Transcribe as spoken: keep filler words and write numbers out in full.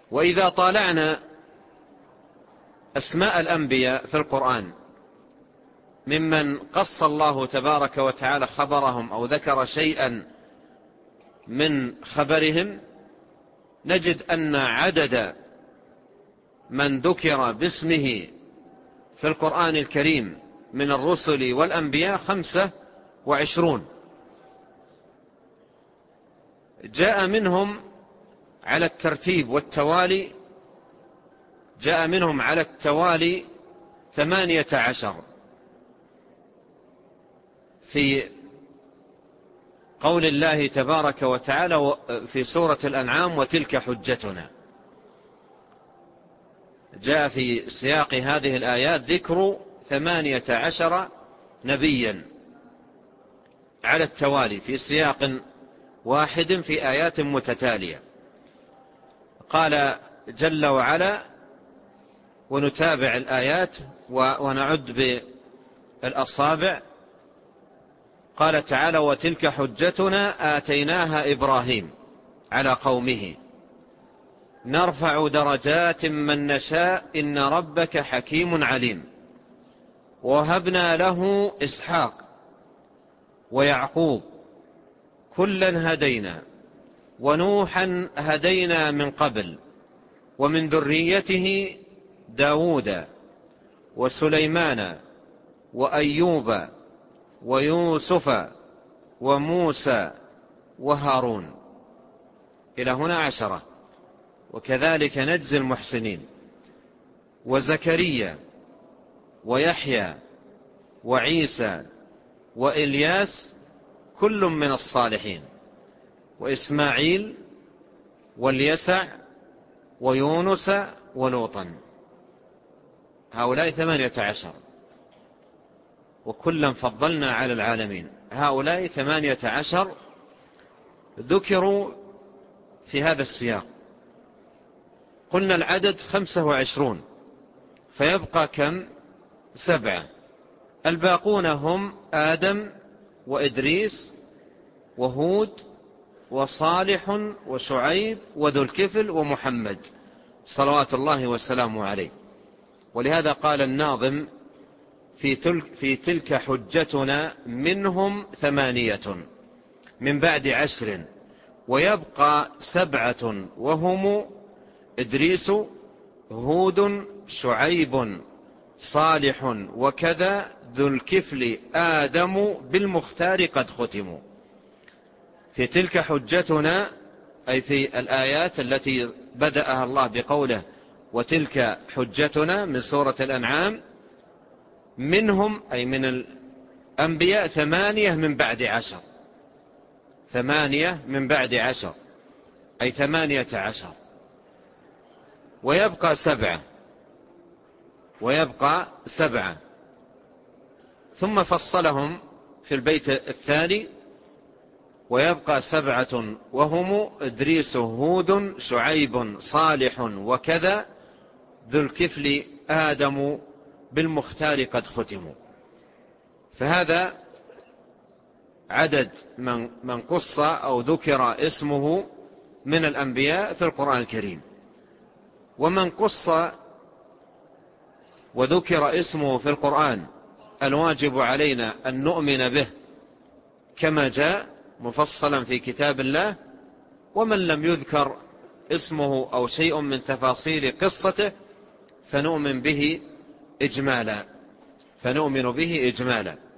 وإذا طالعنا أسماء الأنبياء في القرآن ممن قص الله تبارك وتعالى خبرهم أو ذكر شيئا من خبرهم، نجد أن عدد من ذكر باسمه في القرآن الكريم من الرسل والأنبياء خمسة وعشرون. جاء منهم على الترتيب والتوالي جاء منهم على التوالي ثمانية عشر في قول الله تبارك وتعالى في سورة الأنعام: وتلك حجتنا. جاء في سياق هذه الآيات ذكر ثمانية عشر نبيا على التوالي في سياق واحد في آيات متتالية. قال جل وعلا، ونتابع الآيات ونعد بالأصابع، قال تعالى: وتلك حجتنا آتيناها إبراهيم على قومه نرفع درجات من نشاء إن ربك حكيم عليم. ووهبنا له إسحاق ويعقوب كلا هدينا ونوحا هدينا من قبل ومن ذريته داود وسليمان وأيوب ويوسف وموسى وهارون. إلى هنا عشرة. وكذلك نجزي المحسنين. وزكريا ويحيى وعيسى وإلياس كل من الصالحين. وإسماعيل واليسع ويونس ولوطا. هؤلاء ثمانية عشر، وكلا فضلنا على العالمين. هؤلاء ثمانية عشر ذكروا في هذا السياق. قلنا العدد خمسة وعشرون، فيبقى كم؟ سبعة. الباقون هم آدم وإدريس وهود وصالح وشعيب وذو الكفل ومحمد صلوات الله وسلامه عليه. ولهذا قال الناظم في تلك, في تلك حجتنا منهم ثمانية من بعد عشر ويبقى سبعة وهم إدريس هود شعيب صالح وكذا ذو الكفل آدم بالمختار قد ختموا. في تلك حجتنا أي في الآيات التي بدأها الله بقوله وتلك حجتنا من سورة الأنعام، منهم أي من الأنبياء ثمانية من بعد عشر. ثمانية من بعد عشر أي ثمانية عشر. ويبقى سبعة ويبقى سبعة ثم فصلهم في البيت الثاني: ويبقى سبعة وهم إدريس هود شعيب صالح وكذا ذو الكفل آدم بالمختار قد ختموا. فهذا عدد من من قص أو ذكر اسمه من الأنبياء في القرآن الكريم. ومن قص وذكر اسمه في القرآن الواجب علينا أن نؤمن به كما جاء مفصلا في كتاب الله. ومن لم يذكر اسمه أو شيء من تفاصيل قصته فنؤمن به إجمالا فنؤمن به إجمالا